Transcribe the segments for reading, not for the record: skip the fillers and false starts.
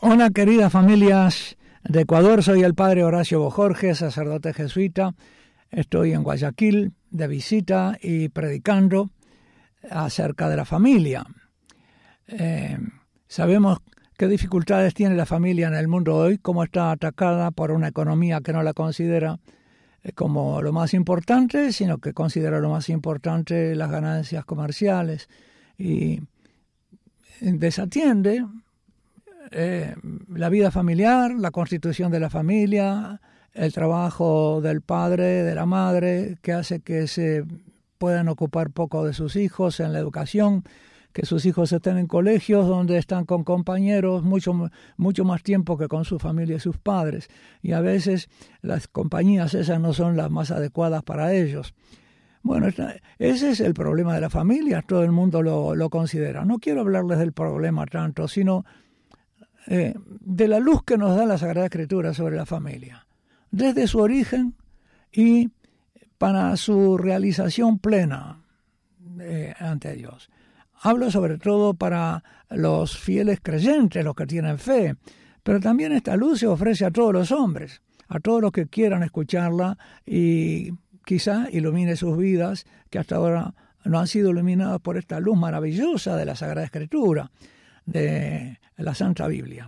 Hola, queridas familias de Ecuador, soy el padre Horacio Bojorge, sacerdote jesuita. Estoy en Guayaquil de visita y predicando acerca de la familia. Sabemos qué dificultades tiene la familia en el mundo hoy, cómo está atacada por una economía que no la considera como lo más importante, sino que considera lo más importante las ganancias comerciales y desatiende la vida familiar, la constitución de la familia, el trabajo del padre, de la madre, que hace que se puedan ocupar poco de sus hijos en la educación, que sus hijos estén en colegios donde están con compañeros mucho más tiempo que con su familia y sus padres. Y a veces las compañías esas no son las más adecuadas para ellos. Bueno, ese es el problema de la familia, todo el mundo lo considera. No quiero hablarles del problema tanto, sino de la luz que nos da la Sagrada Escritura sobre la familia, desde su origen y para su realización plena ante Dios. Hablo sobre todo para los fieles creyentes, los que tienen fe, pero también esta luz se ofrece a todos los hombres, a todos los que quieran escucharla y quizá ilumine sus vidas, que hasta ahora no han sido iluminadas por esta luz maravillosa de la Sagrada Escritura, de la Santa Biblia.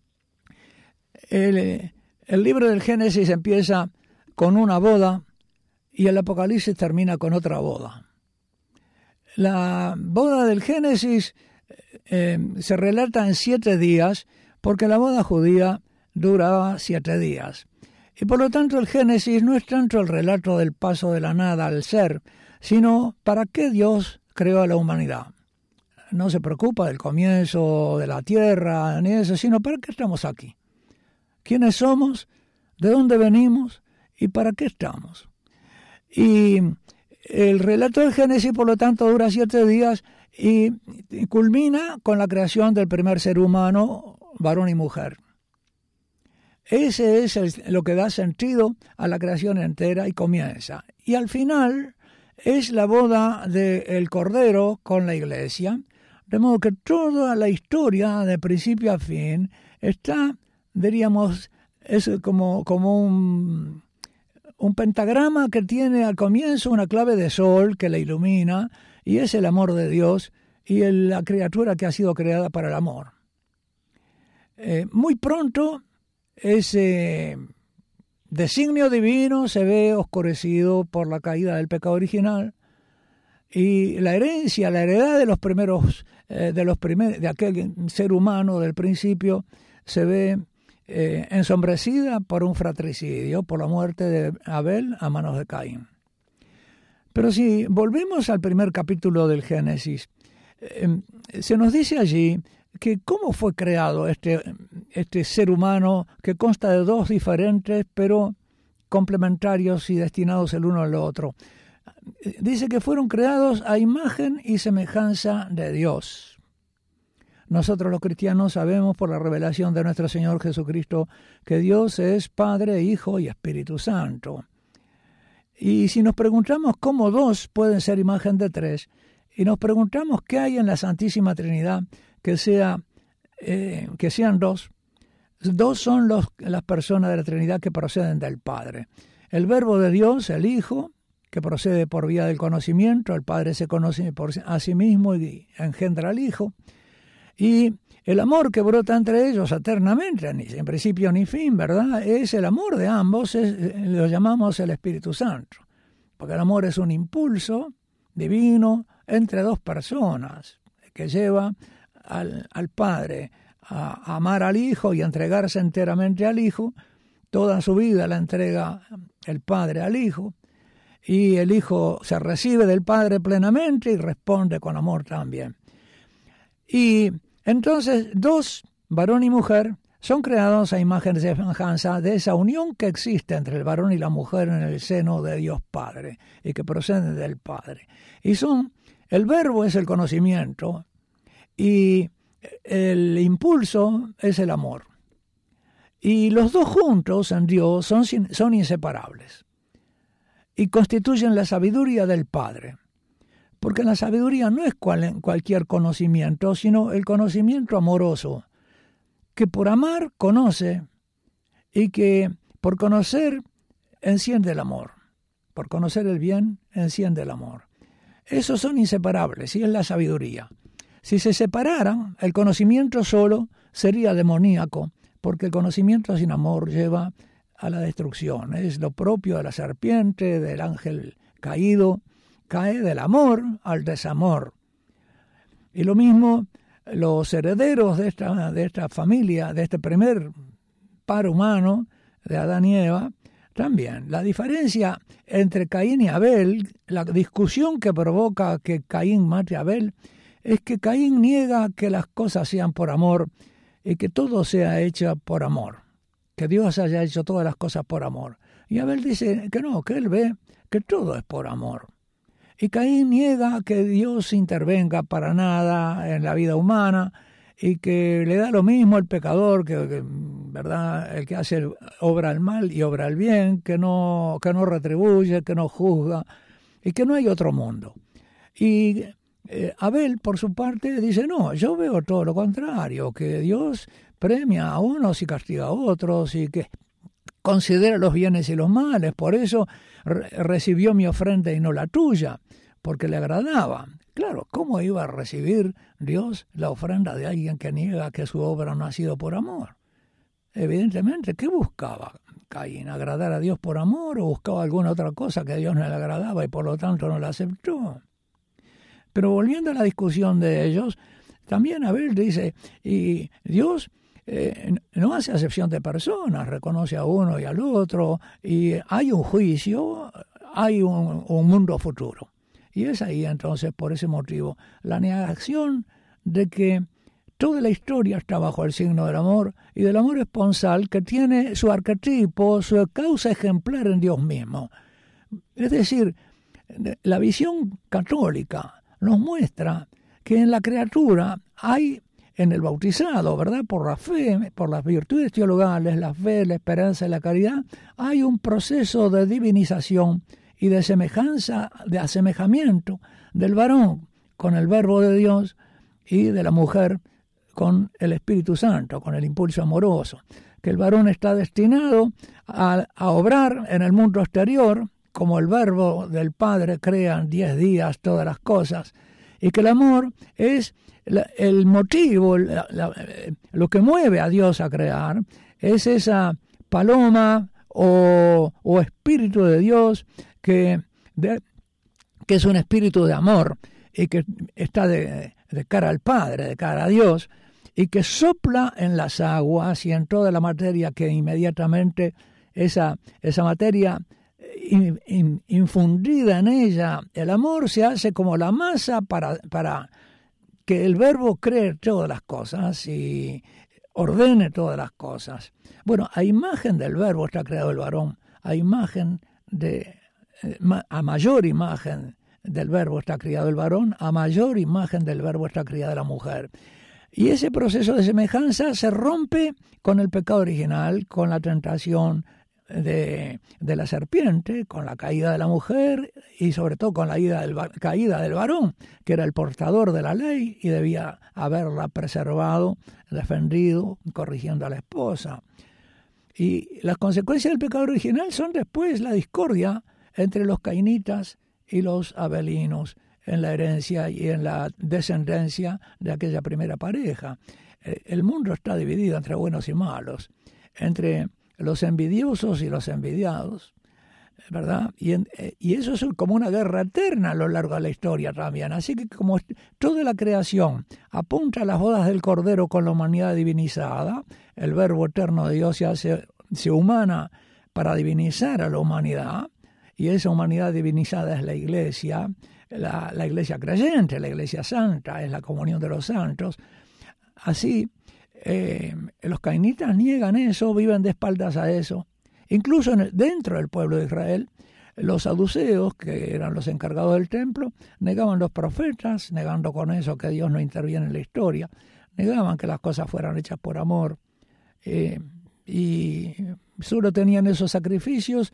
El libro del Génesis empieza con una boda y el Apocalipsis termina con otra boda. La boda del Génesis se relata en 7 días porque la boda judía duraba 7 días. Y por lo tanto el Génesis no es tanto el relato del paso de la nada al ser, sino para qué Dios creó a la humanidad. No se preocupa del comienzo de la tierra ni eso, sino para qué estamos aquí. ¿Quiénes somos? ¿De dónde venimos? ¿Y para qué estamos? Y el relato del Génesis, por lo tanto, dura 7 días y culmina con la creación del primer ser humano, varón y mujer. Ese es lo que da sentido a la creación entera y comienza. Y al final es la boda del Cordero con la Iglesia, de modo que toda la historia, de principio a fin, está, diríamos, es como un pentagrama que tiene al comienzo una clave de sol que la ilumina, y es el amor de Dios y la criatura que ha sido creada para el amor. Muy pronto ese designio divino se ve oscurecido por la caída del pecado original, y la herencia, la heredad de los primeros, de aquel ser humano del principio, se ve ensombrecida por un fratricidio, por la muerte de Abel a manos de Caín. Pero si volvemos al primer capítulo del Génesis, se nos dice allí que cómo fue creado este ser humano que consta de 2 diferentes pero complementarios y destinados el uno al otro. Dice que fueron creados a imagen y semejanza de Dios. Nosotros los cristianos sabemos por la revelación de nuestro Señor Jesucristo que Dios es Padre, Hijo y Espíritu Santo. Y si nos preguntamos cómo 2 pueden ser imagen de 3, y nos preguntamos qué hay en la Santísima Trinidad que sean 2, 2 son las personas de la Trinidad que proceden del Padre. El Verbo de Dios, el Hijo, que procede por vía del conocimiento, el Padre se conoce a sí mismo y engendra al Hijo, y el amor que brota entre ellos eternamente, ni sin principio ni fin, ¿verdad? Es el amor de ambos, lo llamamos el Espíritu Santo, porque el amor es un impulso divino entre 2 personas que lleva al Padre a amar al Hijo y a entregarse enteramente al Hijo. Toda su vida la entrega el Padre al Hijo, y el Hijo se recibe del Padre plenamente y responde con amor también. Y entonces 2, varón y mujer, son creados a imagen y semejanza de esa unión que existe entre el varón y la mujer en el seno de Dios Padre y que procede del Padre. Y el verbo es el conocimiento y el impulso es el amor. Y los 2 juntos en Dios son inseparables y constituyen la sabiduría del Padre. Porque la sabiduría no es cualquier conocimiento, sino el conocimiento amoroso que por amar conoce y que por conocer enciende el amor. Por conocer el bien enciende el amor. Esos son inseparables y es la sabiduría. Si se separaran, el conocimiento solo sería demoníaco, porque el conocimiento sin amor lleva a la destrucción. Es lo propio de la serpiente, del ángel caído, cae del amor al desamor. Y lo mismo los herederos de esta familia, de este primer par humano, de Adán y Eva, también. La diferencia entre Caín y Abel, la discusión que provoca que Caín mate a Abel, es que Caín niega que las cosas sean por amor y que todo sea hecho por amor, que Dios haya hecho todas las cosas por amor. Y Abel dice que no, que él ve que todo es por amor. Y Caín niega que Dios intervenga para nada en la vida humana y que le da lo mismo al pecador, que ¿verdad? El que hace obra el mal y obra el bien, que no retribuye, que no juzga y que no hay otro mundo. Y Abel, por su parte, dice, no, yo veo todo lo contrario, que Dios premia a unos y castiga a otros y que considera los bienes y los males, por eso recibió mi ofrenda y no la tuya, porque le agradaba. Claro, ¿cómo iba a recibir Dios la ofrenda de alguien que niega que su obra no ha sido por amor? Evidentemente, ¿qué buscaba Caín? ¿Agradar a Dios por amor o buscaba alguna otra cosa que a Dios no le agradaba y por lo tanto no la aceptó? Pero volviendo a la discusión de ellos, también Abel dice, y Dios no hace acepción de personas, reconoce a uno y al otro, y hay un juicio, hay un mundo futuro. Y es ahí entonces, por ese motivo, la negación de que toda la historia está bajo el signo del amor y del amor esponsal que tiene su arquetipo, su causa ejemplar en Dios mismo. Es decir, la visión católica nos muestra que en la criatura hay, en el bautizado, ¿verdad? Por la fe, por las virtudes teologales, la fe, la esperanza y la caridad, hay un proceso de divinización y de semejanza, de asemejamiento del varón con el Verbo de Dios y de la mujer con el Espíritu Santo, con el impulso amoroso, que el varón está destinado a obrar en el mundo exterior, como el Verbo del Padre crea en 10 días todas las cosas, y que el amor es el motivo, lo que mueve a Dios a crear, es esa paloma o espíritu de Dios que es un espíritu de amor y que está de cara al Padre, de cara a Dios, y que sopla en las aguas y en toda la materia que inmediatamente esa materia infundida en ella, el amor se hace como la masa para que el Verbo cree todas las cosas y ordene todas las cosas. Bueno, a imagen del Verbo está creado el varón, a mayor imagen del Verbo está criado el varón, a mayor imagen del Verbo está criada la mujer. Y ese proceso de semejanza se rompe con el pecado original, con la tentación de la serpiente, con la caída de la mujer y sobre todo con la caída del varón, que era el portador de la ley y debía haberla preservado, defendido, corrigiendo a la esposa. Y las consecuencias del pecado original son después la discordia entre los cainitas y los abelinos en la herencia y en la descendencia de aquella primera pareja. El mundo está dividido entre buenos y malos, entre los envidiosos y los envidiados, ¿verdad? Y eso es como una guerra eterna a lo largo de la historia también. Así que como toda la creación apunta a las bodas del Cordero con la humanidad divinizada, el Verbo eterno de Dios se humana para divinizar a la humanidad, y esa humanidad divinizada es la Iglesia, la Iglesia creyente, la Iglesia santa, es la comunión de los santos. Así, los cainitas niegan eso, viven de espaldas a eso. Incluso dentro del pueblo de Israel, los saduceos, que eran los encargados del templo, negaban los profetas, negando con eso que Dios no interviene en la historia, negaban que las cosas fueran hechas por amor, y solo tenían esos sacrificios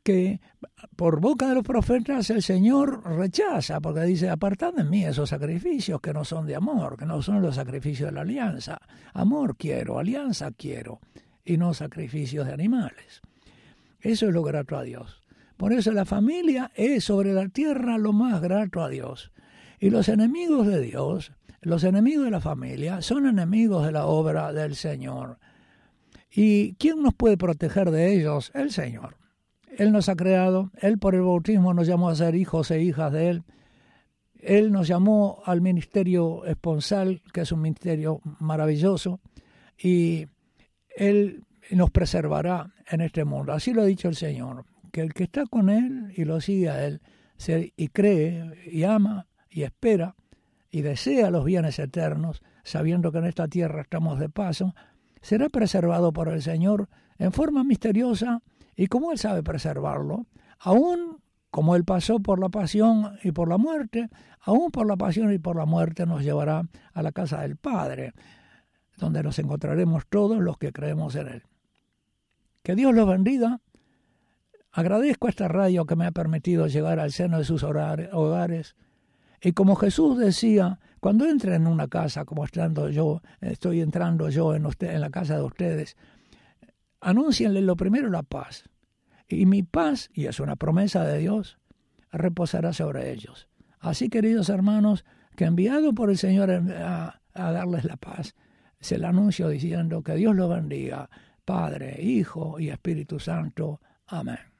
que por boca de los profetas el Señor rechaza, porque dice, apartad de mí esos sacrificios que no son de amor, que no son los sacrificios de la alianza. Amor quiero, alianza quiero, y no sacrificios de animales. Eso es lo grato a Dios. Por eso la familia es sobre la tierra lo más grato a Dios. Y los enemigos de Dios, los enemigos de la familia, son enemigos de la obra del Señor. ¿Y quién nos puede proteger de ellos? El Señor. Él nos ha creado, Él por el bautismo nos llamó a ser hijos e hijas de Él. Él nos llamó al ministerio esponsal, que es un ministerio maravilloso, y Él nos preservará en este mundo. Así lo ha dicho el Señor, que el que está con Él y lo sigue a Él, y cree, y ama, y espera, y desea los bienes eternos, sabiendo que en esta tierra estamos de paso, será preservado por el Señor en forma misteriosa, y como Él sabe preservarlo, aún como Él pasó por la pasión y por la muerte, aún por la pasión y por la muerte nos llevará a la casa del Padre, donde nos encontraremos todos los que creemos en Él. Que Dios los bendiga. Agradezco a esta radio que me ha permitido llegar al seno de sus hogares. Y como Jesús decía, cuando entren en una casa, como estoy entrando yo en la casa de ustedes, anúncienle lo primero la paz. Y mi paz, y es una promesa de Dios, reposará sobre ellos. Así, queridos hermanos, que enviado por el Señor a darles la paz, se le anuncio diciendo que Dios los bendiga, Padre, Hijo y Espíritu Santo. Amén.